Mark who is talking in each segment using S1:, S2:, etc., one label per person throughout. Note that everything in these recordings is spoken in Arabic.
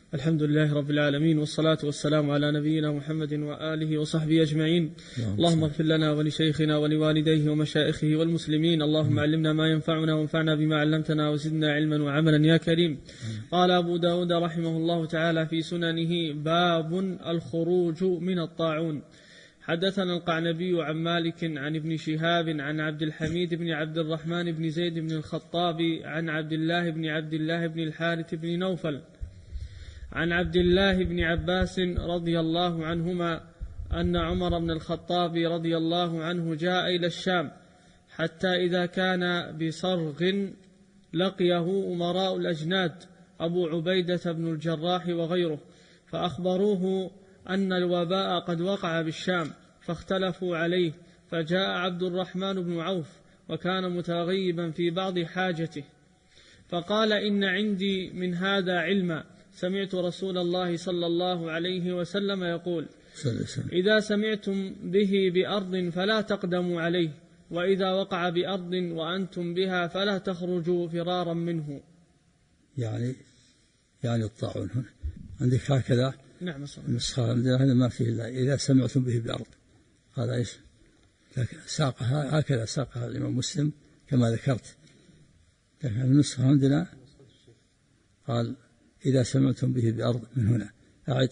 S1: الحمد لله رب العالمين، والصلاة والسلام على نبينا محمد وآله وصحبه أجمعين. اللهم اغفر لنا ولشيخنا ولوالديه ومشائخه والمسلمين. اللهم علمنا ما ينفعنا وانفعنا بما علمتنا وزدنا علما وعملا يا كريم. قال أبو داود رحمه الله تعالى في سننه: باب الخروج من الطاعون. حدثنا القعنبي عن مالك عن ابن شهاب عن عبد الحميد بن عبد الرحمن بن زيد بن الخطاب عن عبد الله بن الحارث بن نوفل عن عبد الله بن عباس رضي الله عنهما أن عمر بن الخطاب رضي الله عنه جاء إلى الشام، حتى إذا كان بصرغ لقيه أمراء الأجناد أبو عبيدة بن الجراح وغيره، فأخبروه أن الوباء قد وقع بالشام، فاختلفوا عليه، فجاء عبد الرحمن بن عوف وكان متغيبا في بعض حاجته، فقال: إن عندي من هذا علما، سمعت رسول الله صلى الله عليه وسلم يقول: إذا سمعتم به بأرض فلا تقدموا عليه، وإذا وقع بأرض وأنتم بها فلا تخرجوا فرارا منه.
S2: يعني الطاعون هنا عندك هكذا.
S1: نعم.
S2: النسخة هذا ما فيه إلا إذا سمعتم به بأرض. هذا إيش؟ ساقها هكذا، ساقها الإمام مسلم كما ذكرت. لكن النسخة عندنا قال: إذا سمعتم به بأرض من هنا. أعد.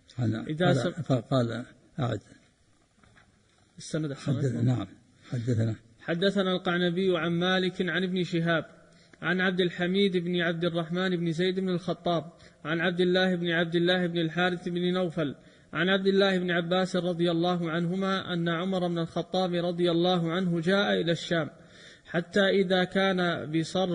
S2: قال أعد.
S1: السند.
S2: نعم.
S1: حدثنا القعنبي عن مالك عن ابن شهاب عن عبد الحميد بن عبد الرحمن بن زيد بن الخطاب عن عبد الله بن الحارث بن نوفل عن عبد الله بن عباس رضي الله عنهما أن عمر بن الخطاب رضي الله عنه جاء إلى الشام، حتى إذا كان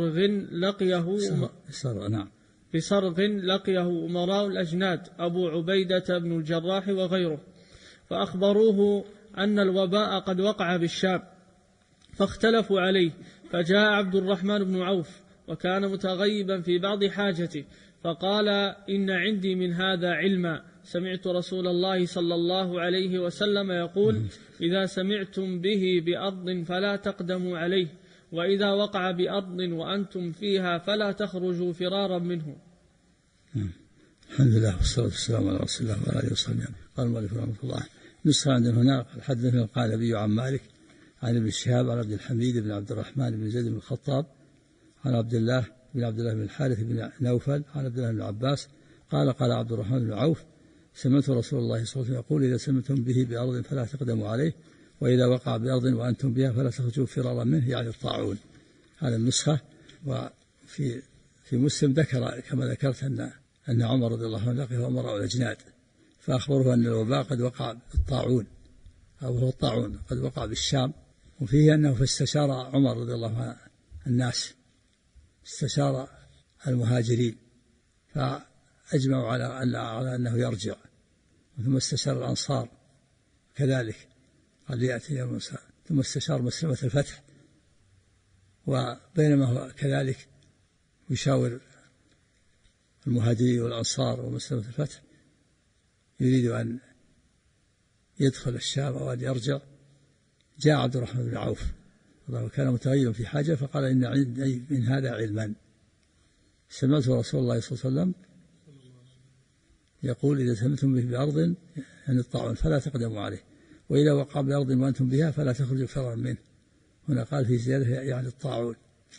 S1: بصرغ لقيه أمراء الأجناد أبو عبيدة بن الجراح وغيره، فأخبروه أن الوباء قد وقع بالشام، فاختلفوا عليه، فجاء عبد الرحمن بن عوف وكان متغيبا في بعض حاجته، فقال: إن عندي من هذا علما، سمعت رسول الله صلى الله عليه وسلم يقول: إذا سمعتم به بأرض فلا تقدموا عليه، وإذا وقع بأرض وأنتم فيها فلا تخرجوا فرارا منه.
S2: الحمد لله والصلاة والسلام على رسول الله وعلى آله وصحبه. قال المؤلف رحمه الله: نسخة عندنا هنا حدثنا القعنبي عن مالك عن ابن شهاب عن عبد الحميد بن عبد الرحمن بن زيد بن الخطاب عن عبد الله بن الحارث بن نوفل عن عبد الله بن عباس قال: قال عبد الرحمن بن عوف: سمعت رسول الله صلى الله عليه وسلم يقول: إذا سمعتم به بأرض فلا تقدموا عليه، وإذا وقع بأرض وأنتم بها فلا تخرجوا فرارا منه، يعني الطاعون. هذا النسخة. وفي مسلم ذكر كما ذكرت أن عمر رضي الله عنه لقيه أمراء الأجناد، فأخبره أن الوباء قد وقع بالطاعون، أو هو الطاعون قد وقع بالشام. وفيه أنه فاستشار عمر رضي الله عنه الناس، استشار المهاجرين فأجمعوا على أنه يرجع، ثم استشار الأنصار كذلك قال يأتي يوم الساعة، ثم استشار مسلمة الفتح، وبينما هو كذلك يشاور المهاجرين والأنصار ومسلمة الفتح يريد أن يدخل الشام أو أن يرجع، جاء عبد الرحمن بن عوف وكان متغيبا في حاجة، فقال: إن عندي من هذا علما، سمعت رسول الله صلى الله عليه وسلم يقول: إذا سمعتم به بأرض يعني الطاعون فلا تقدموا عليه، وإذا وقع بأرض وأنتم بها فلا تخرجوا فرارا منه. هنا قال في زيادة يعني الطاعون.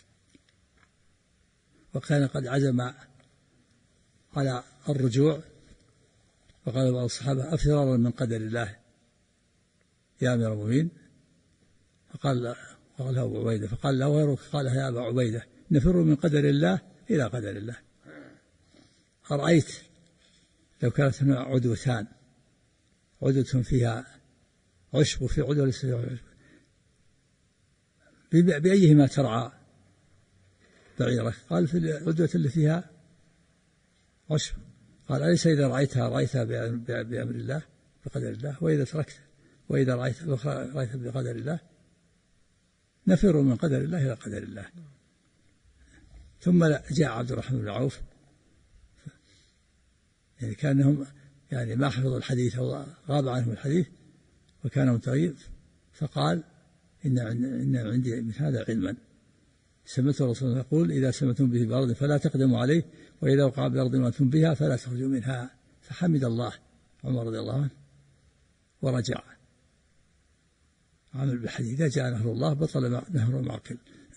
S2: وكان قد عزم على الرجوع، فقال بعض الصحابة: أفرارا من قدر الله يا أمير المؤمنين؟ فقال له أبو عبيدة، فقال له غيرك، قال: يا أبا عبيدة، نفر من قدر الله إلى قدر الله. أرأيت لو كانت هنا عدوتان، عدوة فيها عشب وفي عدوة ليس فيها عشب، بأيهما ترعى بعيرك؟ قال: في العدوة اللي فيها عشب. قال: أليس إذا رأيتها بأمر الله بقدر الله، وإذا رأيت بقدر الله؟ نفر من قدر الله إلى قدر الله. ثم جاء عبد الرحمن بن عوف، يعني كأنهم يعني ما حفظوا الحديث أو غاب عنهم الحديث وكان متغيب، فقال: إن عندي من هذا علما، سمعت الرسول يقول: إذا سمعتم به بأرض فلا تقدموا عليه، وإذا وقع بأرض وأنتم بها فلا تخرجوا منها. فحمد الله عمر رضي الله عنه ورجع، عمل بالحديث: إذا جاء نهر الله بطل نهر معقل.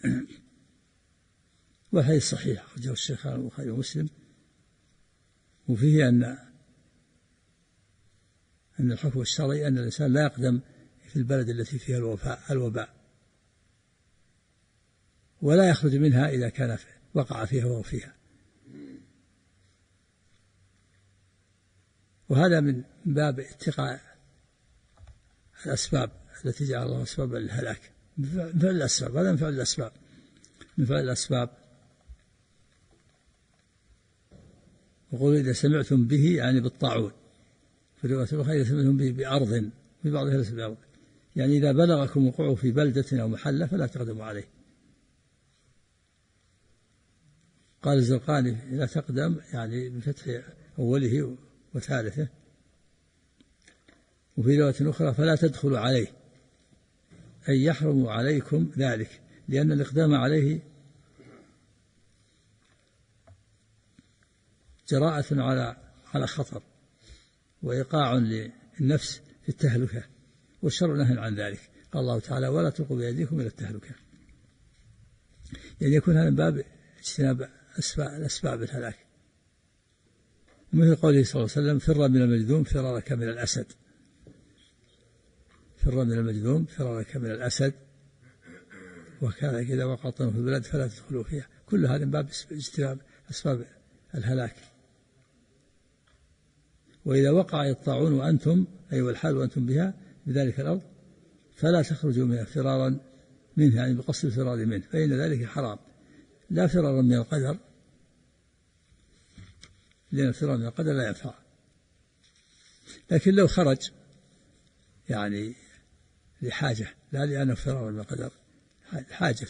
S2: والحديث صحيح، أخرجه الشيخان البخاري ومسلم، وفيه أن الحكم الشرعي أن الإنسان لا يقدم في البلد التي فيها الوباء، ولا يخرج منها إذا كان وقع فيها وهو فيها. وهذا من باب اتقاء الأسباب التي جعل الله أسبابا للهلاك، من فعل الأسباب. هذا من فعل الأسباب، من فعل الأسباب. وقولوا: إذا سمعتم به يعني بالطاعون. في الرواية الأخرى: إذا سمعتم به بأرض، في بعضها ليس بأرض، يعني إذا بلغكم وقوعه في بلدة أو محلة فلا تقدموا عليه. قال الزرقاني: لا تقدم يعني بفتح أوله وثالثه. وفي رواية أخرى: فلا تدخلوا عليه، أي يحرم عليكم ذلك، لأن الإقدام عليه جراءة على خطر، وإيقاع للنفس في التهلكة، والشرع نهى عن ذلك. قال الله تعالى: ولا تلقوا بأيديكم إلى التهلكة. يعني يكون هذا من باب اجتناب الأسباب الهلاك. ومثل قوله صلى الله عليه وسلم: فر من المجذوم فرارك من الأسد. فر من المجذوم فرارك من الأسد. وكذلك إذا وقع الطعن في البلد فلا تدخلوا فيها. كل هذا من باب اجتناب أسباب الهلاك. وإذا وقع الطاعون وأنتم، أي والحال وأنتم بها بذلك الأرض، فلا تخرجوا منها فرارا منه، يعني بقصد الفرار منه، فإن ذلك حرام، لا فرارا من القدر، لأن الفرار من القدر لا ينفع. لكن لو خرج يعني لحاجة، لا لأنه فرار من القدر، حاجة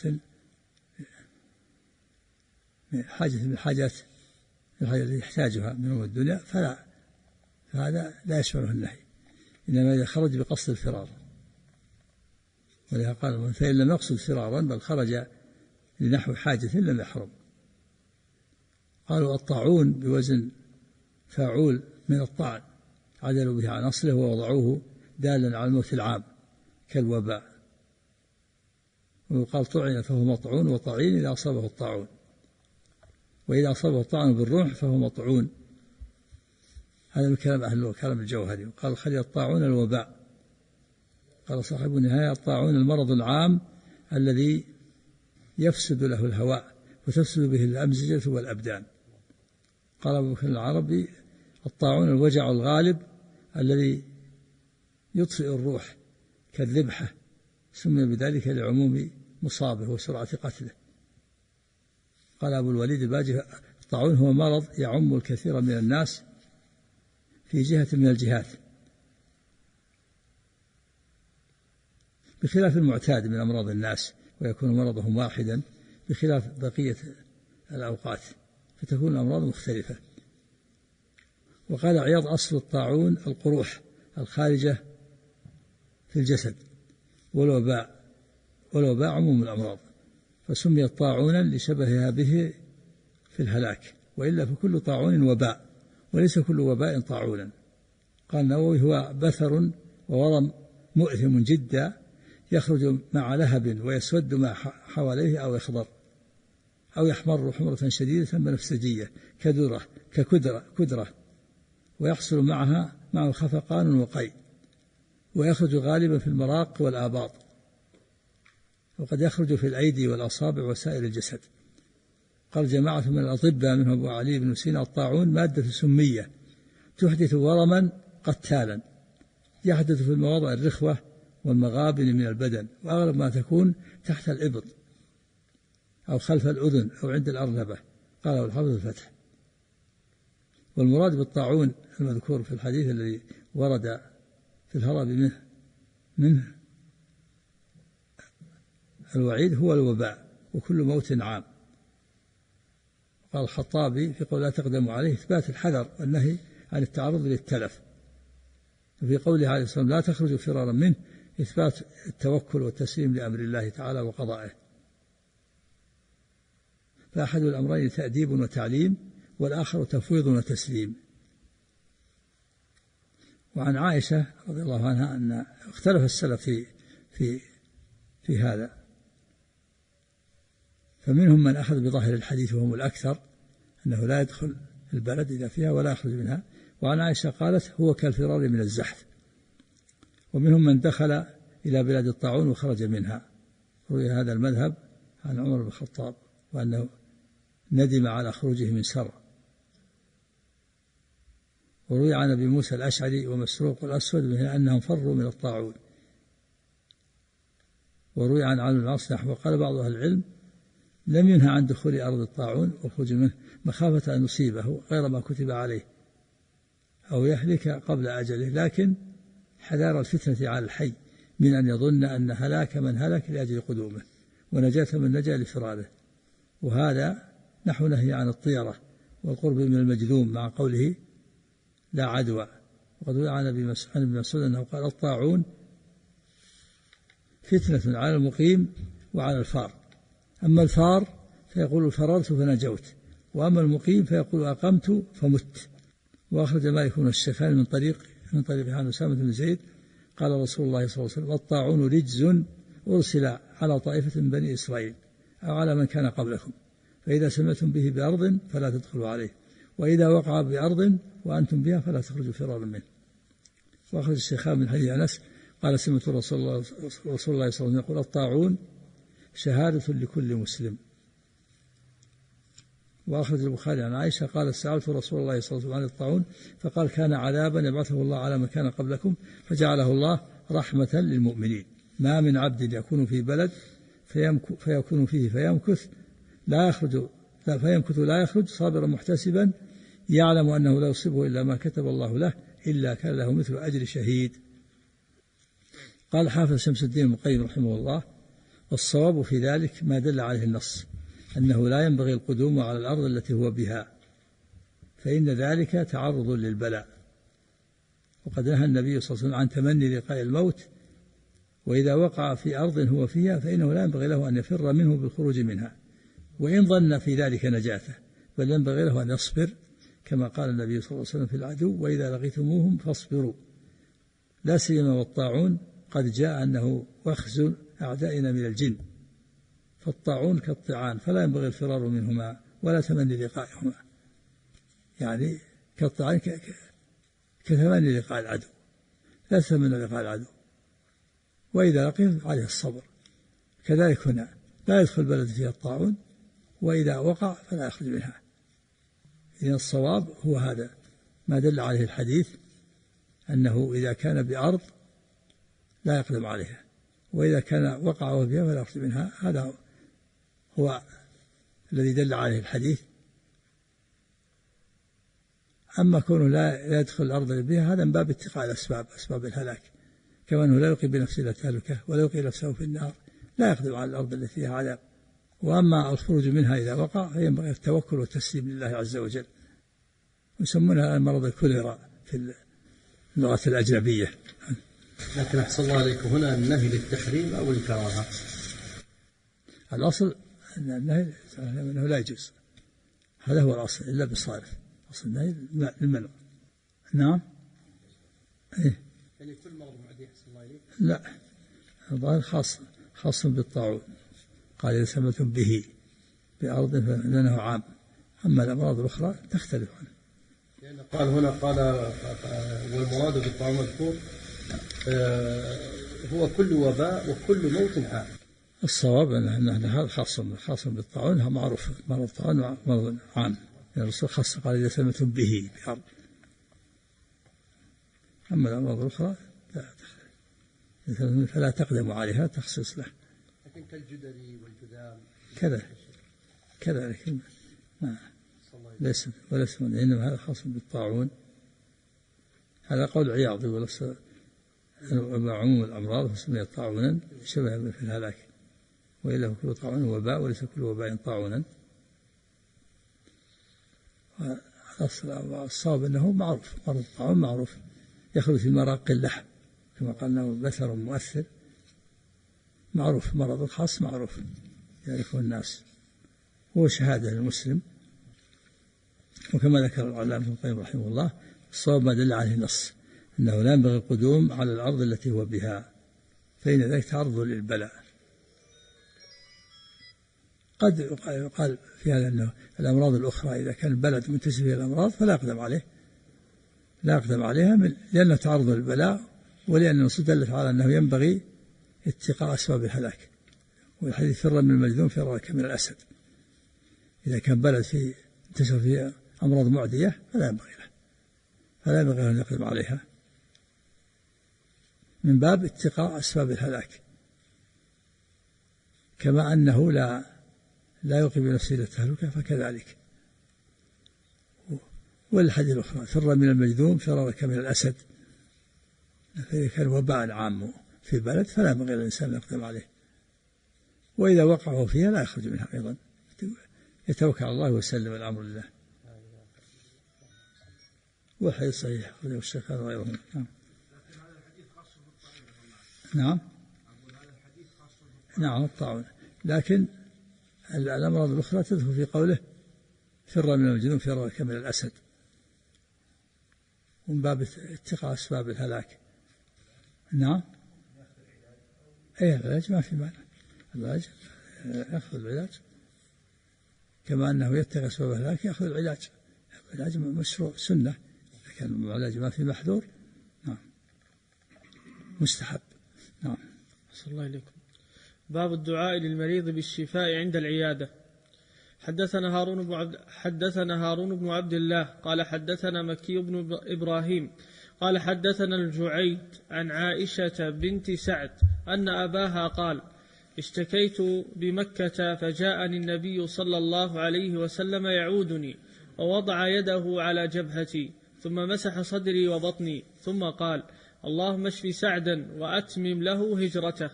S2: من الحاجات التي يحتاجها من أمور الدنيا، فهذا لا يشمله النهي، إنما إذا خرج بقصد الفرار. ولهذا قال: فإن لم يقصد فرارا بل خرج لنحو حاجة لم يحرم. قالوا: الطاعون بوزن فاعول من الطعن، عدلوا به عن أصله ووضعوه دالا على الموت العام كالوباء. ويقال: طعن فهو مطعون، وطعين إذا أصابه الطاعون، وإذا أصابه الطعن بالروح فهو مطعون. هذا من كلام أهل اللغة، كلام الجوهري. وقال: خلي الطاعون الوباء. قال صاحب النهاية: الطاعون المرض العام الذي يفسد له الهواء وتفسد به الأمزجة والأبدان. قال أبو بكر العربي: الطاعون الوجع الغالب الذي يطفئ الروح كالذبحة، سمي بذلك لعموم مصابه وسرعة قتله. قال أبو الوليد الباجي: الطاعون هو مرض يعم الكثير من الناس في جهة من الجهات، بخلاف المعتاد من أمراض الناس، ويكون مرضهم واحدا بخلاف بقية الأوقات، فتكون الأمراض مختلفة. وقال عياض: أصل الطاعون القروح الخارجة في الجسد، والوباء عموم الأمراض، فسمي طاعونا لشبهها به في الهلاك، وإلا فكل طاعون وباء، وليس كل وباء طاعونا. قال النووي: هو بثر وورم مؤثم جدا، يخرج مع لهب ويسود ما حواليه أو يخضر أو يحمر حمرة شديدة بنفسجية ككدرة، ويحصل معه خفقان وقي، ويخرج غالبا في المراق والآباط، وقد يخرج في الأيدي والأصابع وسائر الجسد. قال جماعة من الأطباء منهم أبو علي بن سينا: الطاعون مادة سمية تحدث ورما قتالا، يحدث في المواضع الرخوة والمغابن من البدن، وأغلب ما تكون تحت الإبط أو خلف الأذن أو عند الأرنبة. قاله الحافظ الفتح. والمراد بالطاعون المذكور في الحديث الذي ورد في الهرب منه الوعيد هو الوباء، وكل موت عام. قال الخطابي في قول: لا تقدموا عليه، إثبات الحذر والنهي عن التعرض للتلف. وفي قوله عليه الصلاة والسلام: لا تخرجوا فرارا منه، إثبات التوكل والتسليم لأمر الله تعالى وقضائه. فأحد الأمرين تأديب وتعليم، والآخر تفويض وتسليم. وعن عائشة رضي الله عنها أن اختلف السلف في هذا، فمنهم من أخذ بظاهر الحديث وهم الأكثر أنه لا يدخل البلد إذا فيها ولا يخرج منها. وعن عائشة قالت هو كالفرار من الزحف. ومنهم من دخل إلى بلاد الطاعون وخرج منها. روي هذا المذهب عن عمر بن الخطاب وأنه ندم على خروجه من سر. وروي عن أبي موسى الأشعري ومسروق الأسود أنهم فروا من الطاعون. وروي عن عمرو بن العاص نحو. قال بعض أهل العلم لم ينهى عن دخول أرض الطاعون والخروج منه مخافة أن يصيبه غير ما كتب عليه أو يهلك قبل أجله، لكن حذار الفتنة على الحي من أن يظن أن هلاك من هلك لأجل قدومه ونجاة من نجا لفراره. وهذا نحو نهي عن الطيرة والقرب من المجذوم مع قوله لا عدوى. وقد روي عن ابن مسعود أنه قال الطاعون فتنة على المقيم وعلى الفار. أما الفار فيقول فررت فنجوت، وأما المقيم فيقول أقمت فمت. وأخرج مالك بن الشيخان من طريق عن أسامة بن زيد قال رسول الله صلى الله عليه وسلم الطاعون رجز أرسل على طائفة من بني إسرائيل أو على من كان قبلكم، فإذا سمعتم به بأرض فلا تدخلوا عليه، وإذا وقع بأرض وأنتم بها فلا تخرجوا فرارا منه. وأخرج الشيخان من حديث أنس قال سمعت رسول الله صلى الله عليه وسلم يقول الطاعون شهادة لكل مسلم. وأخرج البخاري عن عائشة قال سألت رسول الله صلى الله عليه وسلم عن الطاعون فقال كان عذابا يبعثه الله على من كان قبلكم فجعله الله رحمة للمؤمنين. ما من عبد يكون في بلد فيكون فيه فيمكث لا يخرج صابرا محتسبا يعلم أنه لا يصيبه إلا ما كتب الله له إلا كان له مثل أجر شهيد. قال حافظ شمس الدين ابن القيم رحمه الله والصواب في ذلك ما دل عليه النص أنه لا ينبغي القدوم على الأرض التي هو بها، فإن ذلك تعرض للبلاء. وقد نهى النبي صلى الله عليه وسلم عن تمني لقاء الموت، وإذا وقع في أرض هو فيها فإنه لا ينبغي له أن يفر منه بالخروج منها وإن ظن في ذلك نجاته، بل ينبغي له أن يصبر كما قال النبي صلى الله عليه وسلم في العدو وإذا لقيتموهم فاصبروا. لا سيما والطاعون قد جاء أنه وخز أعدائنا من الجن، فالطاعون كالطعان فلا ينبغي الفرار منهما ولا تمني لقائهما، يعني كالطعان كتمني لقاء العدو، لا تتمنى لقاء العدو، وإذا لقيه عليه الصبر. كذلك هنا لا يدخل بلد فيها الطاعون وإذا وقع فلا يخرج منها. إذن الصواب هو هذا ما دل عليه الحديث أنه إذا كان بأرض لا يقدم عليها، وإذا كان وقع فيها فلا يخرج منها. هذا هو الذي دل عليه الحديث. أما كونه لا يدخل الأرض اللي بها هذا من باب اتقاء الأسباب، أسباب الهلاك، كما أنه لا يلقي بنفسه إلى التهلكة ولا يلقي نفسه في النار، لا يقدم على الأرض التي فيها عذاب. وأما الخروج منها إذا وقع فينبغي التوكل والتسليم لله عز وجل. يسمونها مرض الكوليرا في اللغة الأجنبية.
S3: لكن أحسن الله عليكم هنا النهي للتحريم أو الكراهة؟
S2: الأصل أن النهي أنه لا يجوز، هذا هو الأصل إلا بصارف، أصل النهي للمنع. نعم. إيه؟
S3: يعني كل مرض معدي أحسن الله عليك؟
S2: لا، الظاهر خاص بالطاعون، قال إذا سمعتم به بأرض فإنه عام، أما الأمراض الأخرى تختلف عنه.
S3: لأن قال هنا والمراد بالطاعون المذكور هو كل وباء وكل موت حاد.
S2: الصواب أن هذا خاص بالطاعون، هو معروف مرض الطاعون مرض عام، يعني الرسول خاص قال إذا سمعتم به بأرض، أما الأمراض الأخرى فلا تقدموا عليها تخصيص له.
S3: لكن كالجدري والجذام
S2: كذا لكن ليس إنما هذا خاص بالطاعون. هذا قول عياض يقول عموم الأمراض فسمي طاعونا شبه في الهلاك، وإلا كل طاعون وباء وليس كل وباء طاعونا. الصواب أنه معروف، مرض الطاعون معروف يخرج في مراق اللحم كما قالنا بثر مؤثر، معروف. مرض الخاص معروف يعرفه الناس، هو شهادة للمسلم. وكما ذكر العلامة ابن القيم رحمه الله الصواب ما دل عليه النص أنه لا ينبغي القدوم على الأرض التي هو بها، فإن ذلك تعرض للبلاء. قد يقال في هذا أنه الأمراض الأخرى إذا كان البلد منتشر فيها الأمراض فلا يقدم عليه، لا يقدم عليها لأنه تعرض للبلاء، ولأن النصوص دلت على أنه ينبغي اتقاء أسباب الهلاك. والحديث فر من المجذوم فرارك من الأسد. إذا كان بلد فيه انتشر فيه أمراض معدية فلا ينبغي أن يقدم عليها من باب اتقاء أسباب الهلاك، كما أنه لا يوقي بنفسه إلى التهلكة فكذلك. والحديث الأخرى فر من المجذوم فرارك من الأسد. فإذا كان وباء عام في بلد فلا ينبغي الإنسان أن يقدم عليه، وإذا وقعه فيها لا يخرج منها أيضا، يتوكل على الله ويسلم الأمر لله. والحديث صحيح أخرجه الشيخان وغيرهم. نعم الطاعون. لكن الأمراض الأخرى تدخل في قوله فر من المجذوم فرارك من الأسد، ومن باب اتقاء أسباب الهلاك. نعم العلاج ما في معنى، العلاج يأخذ العلاج كما أنه يتقى أسباب الهلاك يأخذ العلاج. العلاج مشروع سنة، لكن العلاج ما في محذور نعم مستحب. نعم.
S1: صلى الله عليكم. باب الدعاء للمريض بالشفاء عند العيادة. حدثنا هارون بن عبد الله قال حدثنا مكي بن إبراهيم قال حدثنا الجعيد عن عائشة بنت سعد أن أباها قال اشتكيت بمكة فجاءني النبي صلى الله عليه وسلم يعودني ووضع يده على جبهتي ثم مسح صدري وبطني ثم قال اللهم اشف سعدا وأتمم له هجرته.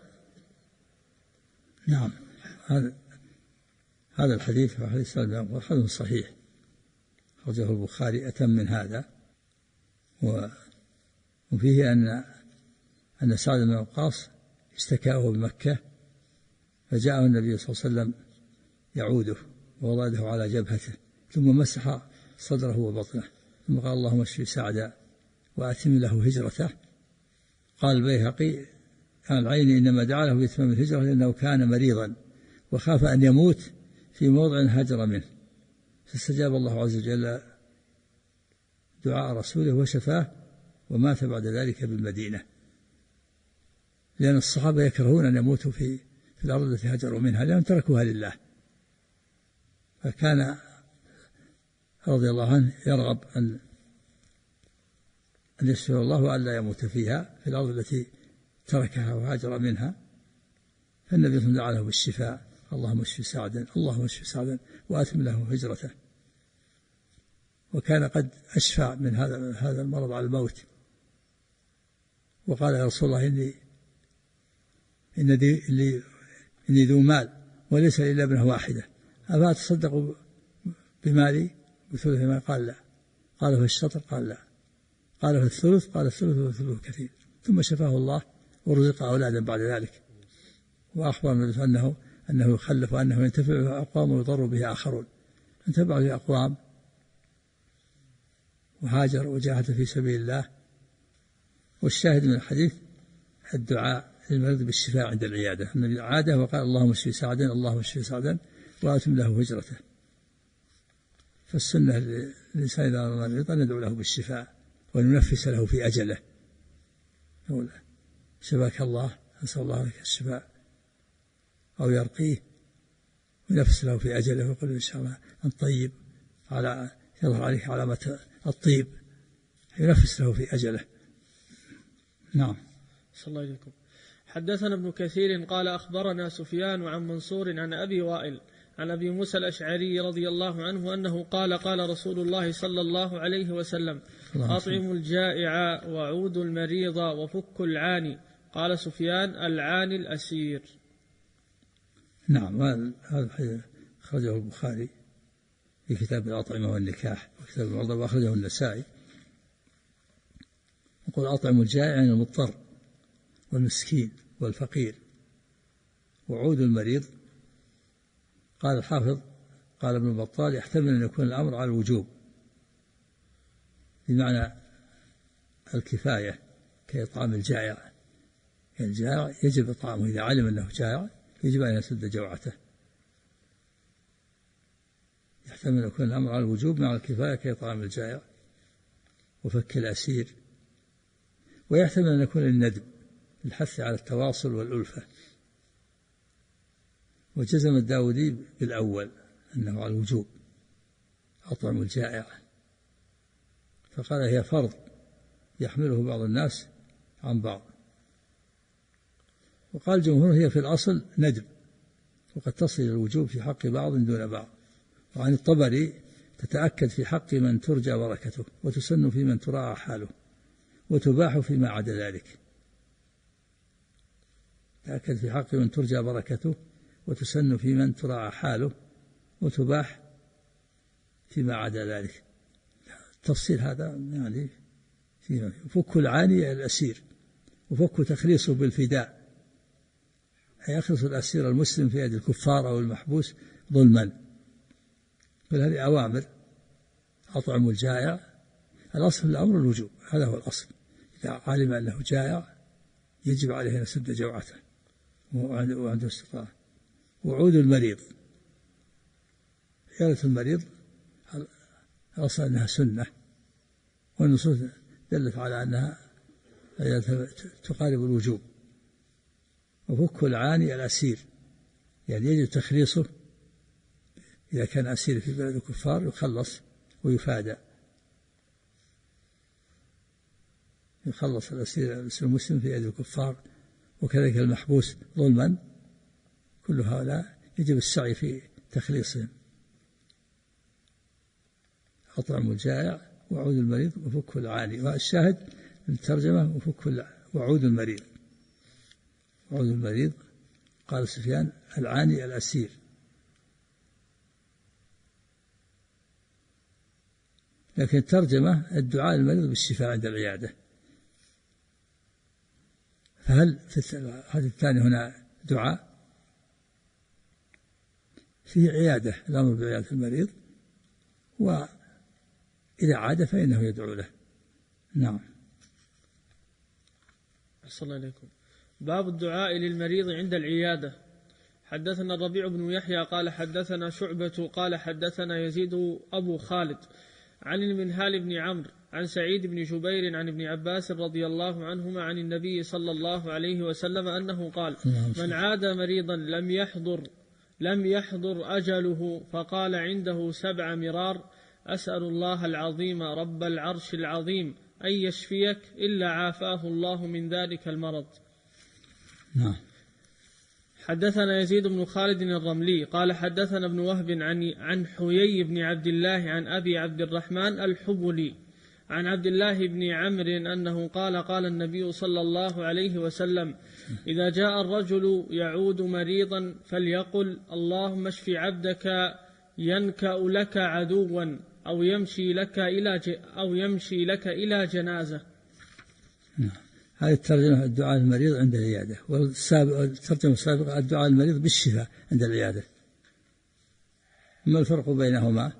S2: نعم. هذا الحديث هو حديث سعد حديث صحيح أخرجه البخاري أتم من هذا، وفيه أن سعد بن وقاص اشتكاه بمكة فجاءه النبي صلى الله عليه وسلم يعوده ووضع يده على جبهته ثم مسح صدره وبطنه ثم قال اللهم اشف سعدا وأتم له هجرته. قال البيهقي كان العين إنما دعا له بإتمام الهجرة لأنه كان مريضا وخاف أن يموت في موضع هجر منه، فاستجاب الله عز وجل دعاء رسوله وشفاه ومات بعد ذلك بالمدينة، لأن الصحابة يكرهون أن يموتوا في الأرض التي هجروا منها لأنهم تركوها لله، فكان رضي الله عنه يرغب أن يشفي الله وأن لا يموت فيها في الأرض التي تركها وهاجر منها، فالنبي صلى الله عليه وسلم دعا له بالشفاء اللهم اشف سعدا اللهم اشف سعدا وأتم له هجرته. وكان قد أشفى من هذا المرض على الموت، وقال يا رسول الله إني ذو مال وليس لي إلا ابنة واحدة أفا أتصدق بمالي بثلث ما؟ قال لا. قال في الشطر؟ قال لا. قال في الثلث؟ قال الثلث والثلث كثير. ثم شفاه الله ورزق أولادا بعد ذلك، وأخبر أنه يخلف وأنه ينتفع به أقوام ويضر به آخرون، انتفع به أقوام وهاجر وجاهد في سبيل الله. والشاهد من الحديث الدعاء للمريض بالشفاء عند العيادة، النبي عاده وقال اللهم اشف سعدا اللهم اشف سعدا وأتم له هجرته. فالسنة للإنسان إذا مرض أن ندعو له بالشفاء وننفس له في أجله، نقول شفاك الله نسأل الله لك الشفاء، أو يرقيه وينفس له في أجله ويقول إن شاء الله أنت طيب، يظهر عليك علامة الطيب، ينفس له في أجله. نعم.
S1: صلى الله عليكم. حدثنا ابن كثير قال أخبرنا سفيان عن منصور عن أبي وائل عن أبي موسى الأشعري رضي الله عنه أنه قال قال رسول الله صلى الله عليه وسلم أطعموا الجائع وعودوا المريض وفكوا العاني. قال سفيان العاني الأسير.
S2: نعم. هذا الحديث أخرجه البخاري في كتاب الأطعمة والنكاح وكتاب المرضى، وأخرجه النسائي. يقول أطعموا الجائع يعني المضطر والمسكين والفقير، وعود المريض. قال الحافظ قال ابن بطال يحتمل أن يكون الأمر على الوجوب بمعنى الكفاية كإطعام الجائع، الجائع يجب إطعامه إذا علم أنه جائع يجب أن يسد جوعته. يحتمل أن يكون الأمر على الوجوب مع الكفاية كإطعام الجائع وفك الأسير، ويحتمل أن يكون الندب الحث على التواصل والألفة. وجزم الداودي بالأول أنه على الوجوب أطعم الجائع، فقال هي فرض يحمله بعض الناس عن بعض. وقال الجمهور هي في الأصل ندب، وقد تصل الوجوب في حق بعض دون بعض. وعن الطبري تتأكد في حق من ترجى بركته، وتسن في من تراعى حاله، وتباح فيما عدا ذلك. تأكد في حق من ترجى بركته، وتسن في من تراعى حاله، وتباح فيما عدا ذلك. التفصيل هذا يعني فيه فك العاني الأسير، وفك تخليصه بالفداء، أي يخلص الأسير المسلم في يد الكفار أو المحبوس ظلما. كل هذه أوامر. أطعم الجائع، الأصل الأمر الوجوب، هذا هو الأصل. إذا علم أنه جائع يجب عليه أن يسد جوعته وعنده استطاعة. وعود المريض، عيادة المريض الأصل أنها سنة، والنصوص دلت على أنها تقارب الوجوب. وفك العاني الأسير، يعني يجب تخليصه إذا كان أسير في بلد الكفار يخلص ويفادى، يخلص الأسير المسلم في يد الكفار، وكذلك المحبوس ظلما. كل هؤلاء يجب السعي في تخليصهم. أطعم الجائع وعود المريض وفك العاني. والشاهد الترجمة وعود المريض. وعود المريض قال سفيان العاني الأسير. لكن الترجمة الدعاء للمريض بالشفاء عند العيادة. فهل في هذا الثاني هنا دعاء؟ فيه عيادة، الأمر بعيادة المريض، وإذا عاد فإنه يدعو له. نعم.
S1: أحسن الله إليكم. باب الدعاء للمريض عند العيادة. حدثنا الربيع بن يحيى قال حدثنا شعبة قال حدثنا يزيد أبو خالد عن المنهال بن عمرو عن سعيد بن جبير عن ابن عباس رضي الله عنهما عن النبي صلى الله عليه وسلم أنه قال من عاد مريضا لم يحضر أجله فقال عنده 7 مرار أسأل الله العظيم رب العرش العظيم أن يشفيك إلا عافاه الله من ذلك المرض.
S2: نعم.
S1: حدثنا يزيد بن خالد الرملي قال حدثنا ابن وهب عن حيي بن عبد الله عن أبي عبد الرحمن الحبلي عن عبد الله بن عمرو أنه قال النبي صلى الله عليه وسلم إذا جاء الرجل يعود مريضا فليقل اللهم اشف عبدك ينكأ لك عدوا أو يمشي لك إلى جنازة.
S2: هذه الترجمة الدعاء للمريض عند العيادة، والترجمة السابقة الدعاء للمريض بالشفاء عند العيادة. ما الفرق بينهما؟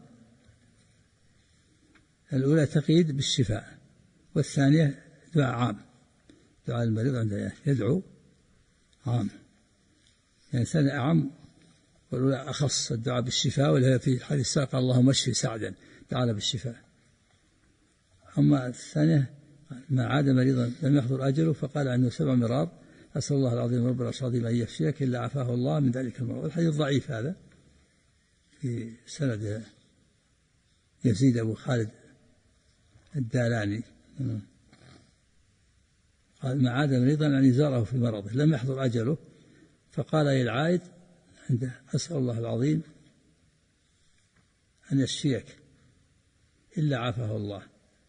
S2: الأولى تقييد بالشفاء، والثانية دعاء عام. دعاء المريض عند العيادة يدعو عام، يعني الثانية أعم والأولى أخص. الدعاء بالشفاء واللي في الحديث السابق اللهم اشفي سعدا تعالى بالشفاء. أما الثانية ما عاد مريضا لم يحضر أجله فقال عنده 7 مرار أسأل الله العظيم رب العرش العظيم أن يشفيك إلا عافاه الله من ذلك المرض. الحديث ضعيف هذا، في سند يزيد أبو خالد الدالاني قال ما عاد مريضا يعني زاره في مرضه لم يحضر أجله فقال للعائد عنده أسأل الله العظيم أن يشفيك إلا عافاه الله.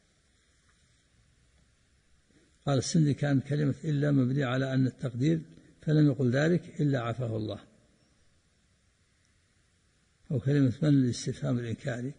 S2: قال السندي كان كلمة إلا مبنية على أن التقدير فلم يقل ذلك إلا عافاه الله، أو كلمة من الاستفهام الإنكاري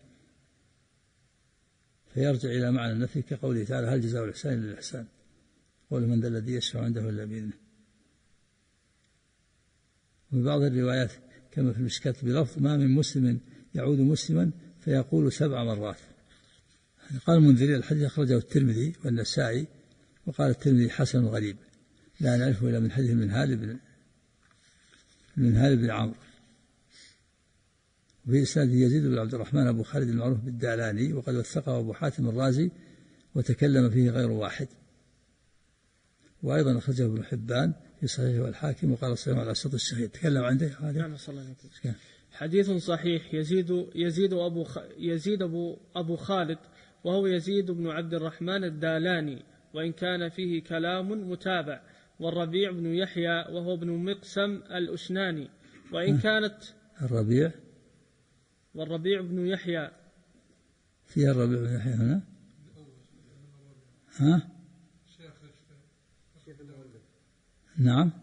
S2: فيرجع إلى معنى النفي كقوله تعالى هل جزاء الإحسان إلا الإحسان قول من ذا الذي يشفع عنده إلا بإذنه. وفي بعض الروايات كما في المشكاة بلفظ ما من مسلم يعود مسلما فيقول 7 مرات. قال المنذري الحديث أخرجه الترمذي والنسائي، وقال الترمذي حسن غريب لا نعرفه إلا من حديث منهال بن عمرو. وفي إسناده يزيد بن عبد الرحمن أبو خالد المعروف بالدالاني، وقد وثقه أبو حاتم الرازي وتكلم فيه غير واحد. وأيضا أخرجه ابن حبان في صحيحه والحاكم، وقال صحيح على شرط الشهيد. تكلم عنده هذا.
S1: حديث صحيح. يزيد أبو خالد وهو يزيد بن عبد الرحمن الدالاني، وإن كان فيه كلام متابع. والربيع بن يحيى وهو ابن مقسم الأشناني، وإن كانت والربيع بن يحيى
S2: فيها الربيع بن يحيى هنا. نعم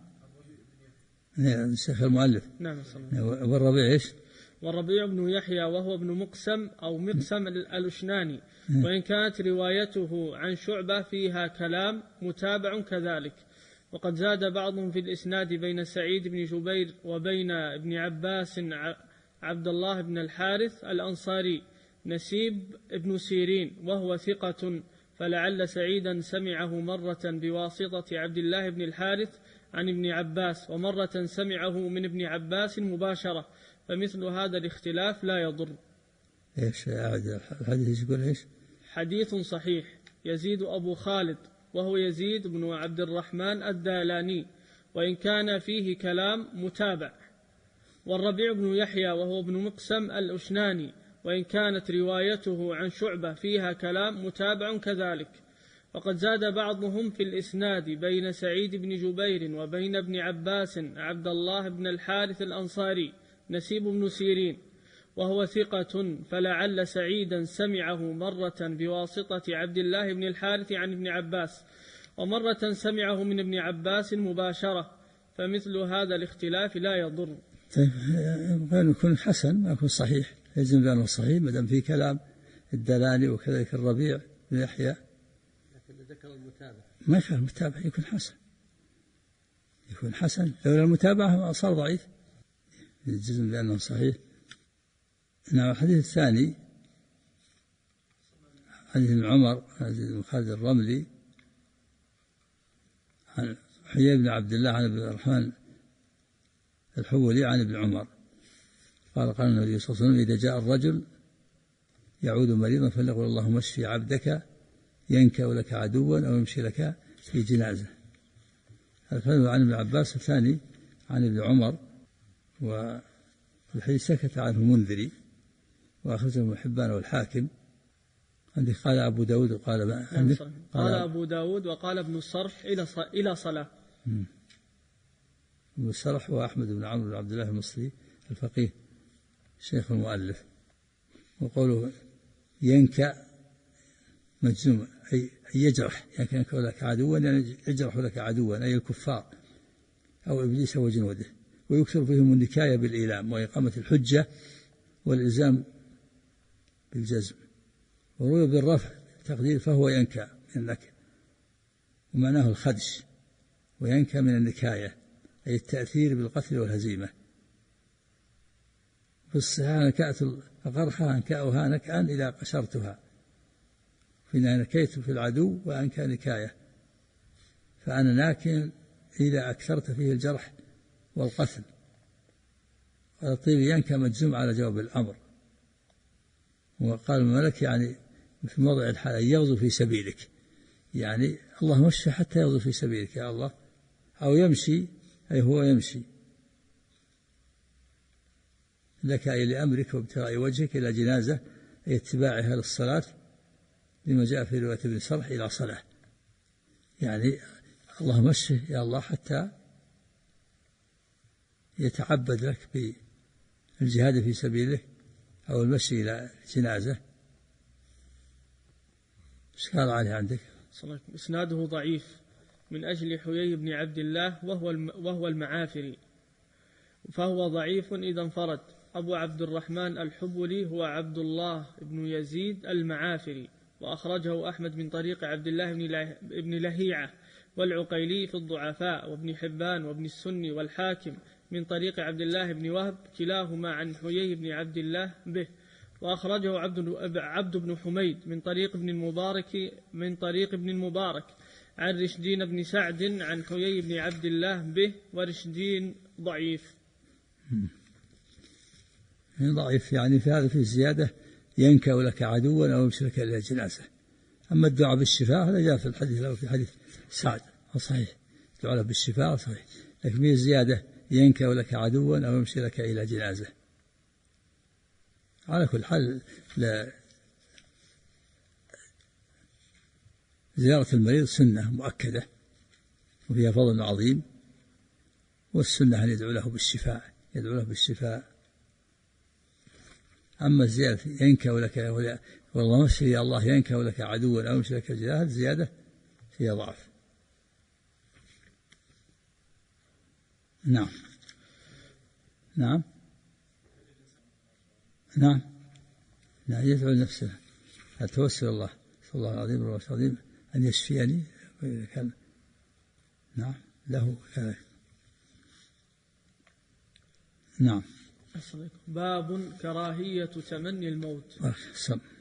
S2: الشيخ المؤلف.
S1: نعم.
S2: والربيع إيش؟
S1: والربيع بن يحيى وهو ابن مقسم أو مقسم الأشناني، وإن كانت روايته عن شعبة فيها كلام متابع كذلك. وقد زاد بعضهم في الإسناد بين سعيد بن جبير وبين ابن عباس عبد الله بن الحارث الأنصاري نسيب ابن سيرين، وهو ثقة، فلعل سعيدا سمعه مرة بواسطة عبد الله بن الحارث عن ابن عباس، ومرة سمعه من ابن عباس مباشرة، فمثل هذا الاختلاف لا يضر.
S2: إيش الحديث يقول إيش؟
S1: حديث صحيح. يزيد أبو خالد وهو يزيد بن عبد الرحمن الدالاني، وإن كان فيه كلام متابع. والربيع بن يحيى وهو ابن مقسم الأشناني، وإن كانت روايته عن شعبة فيها كلام متابع كذلك. وقد زاد بعضهم في الإسناد بين سعيد بن جبير وبين ابن عباس عبد الله بن الحارث الأنصاري نسيب بن سيرين، وهو ثقة، فلعل سعيدا سمعه مرة بواسطة عبد الله بن الحارث عن ابن عباس، ومرة سمعه من ابن عباس مباشرة، فمثل هذا الاختلاف لا يضر.
S2: طيب يكون حسن ما يكون صحيح، يجب أنه صحيح ما دام فيه كلام الدلالي وكذلك الربيع بن يحيى.
S3: لكن ذكر المتابع
S2: ما كان المتابع يكون حسن، لولا المتابعة صار ضعيف، يجزم بأنه صحيح. نعم. الحديث الثاني حديث ابن عمر بن خالد الرملي عن حيي بن عبد الله عن ابن الرحمن الحولي عن ابن عمر قال النبي صلى الله عليه وسلم: إذا جاء الرجل يعود مريضا فليقل اللهم اشفي عبدك ينكأ لك عدوا أو يمشي لك في جنازة. هذا عن ابن عباس. الثاني عن ابن عمر، والحديث سكت عنه المنذري وأخرجه ابن حبان والحاكم. عندك قال أبو داود وقال
S1: قال أبو داود وقال ابن الصرح إلى صلاة.
S2: ابن الصرح وأحمد بن عمرو بن عبد الله المصري الفقيه شيخ المؤلف. وقوله ينكأ مجزوم أي يجرح، ينكأ لك عدوا يعني يجرح لك عدوا أي الكفار أو إبليس وجنوده. ويكثر فيهم النكاية بالإيلام وإقامة الحجة والإلزام بالجزم. وروي بالرفع تقدير فهو ينكأ من النكأ، ومعناه الخدش، وينكأ من النكاية أي التأثير بالقتل والهزيمة. في الصحيح نكأت القرحة أنكأها نكأا إذا قشرتها، فإنها نكيت في العدو وأنكأ نكاية، فأنا ناكٍ إذا أكثرت فيه الجرح والقتل. والطيب ينكأ مجزوم على جواب الأمر. وقال الملك يعني في موضع الحال يغزو في سبيلك، يعني اللهم اشفه حتى يغزو في سبيلك يا الله، أو يمشي أي هو يمشي لك أي لأمرك وابتغاء وجهك إلى جنازة أي اتباعها للصلاة، لما جاء في رواية ابن صرح إلى صلاة، يعني اللهم اشفه يا الله حتى يتعبد لك بالجهاد في سبيله أو المشي إلى جنازة. ايش قال عليه عندك؟
S1: إسناده ضعيف من أجل حيي بن عبد الله وهو المعافري، فهو ضعيف إذا انفرد. أبو عبد الرحمن الحبلي هو عبد الله بن يزيد المعافري، وأخرجه أحمد من طريق عبد الله بن لهيعة والعقيلي في الضعفاء، وابن حبان وابن السني والحاكم من طريق عبد الله بن وهب كلاهما عن حيي بن عبد الله به. وأخرجه عبد بن حميد من طريق ابن المبارك عن رشدين بن سعد عن حيي بن عبد الله به، ورشدين ضعيف.
S2: ضعيف يعني في هذا في زيادة ينكأ لك عدوا أو يمشي لك إلى جنازة. أما الدعاء بالشفاء هذا جاء في الحديث له في حديث سعد صحيح، الدعاء بالشفاء صحيح، لكن في زيادة ينكأ لك عدوا أو يمشي لك إلى جنازة. على كل حال زيارة المريض سنة مؤكدة وفيها فضل عظيم، والسنة أن يدعو له بالشفاء. أما الزيادة ينكأ لك والله مشي الله ينكأ لك عدوا أو يمشي لك جنازة، زيادة فيها ضعف. نعم يدعو لنفسه التوسل الله، صلى الله العظيم والعظيم أن يشفيني كان له كذلك.
S1: باب كراهية تمني الموت.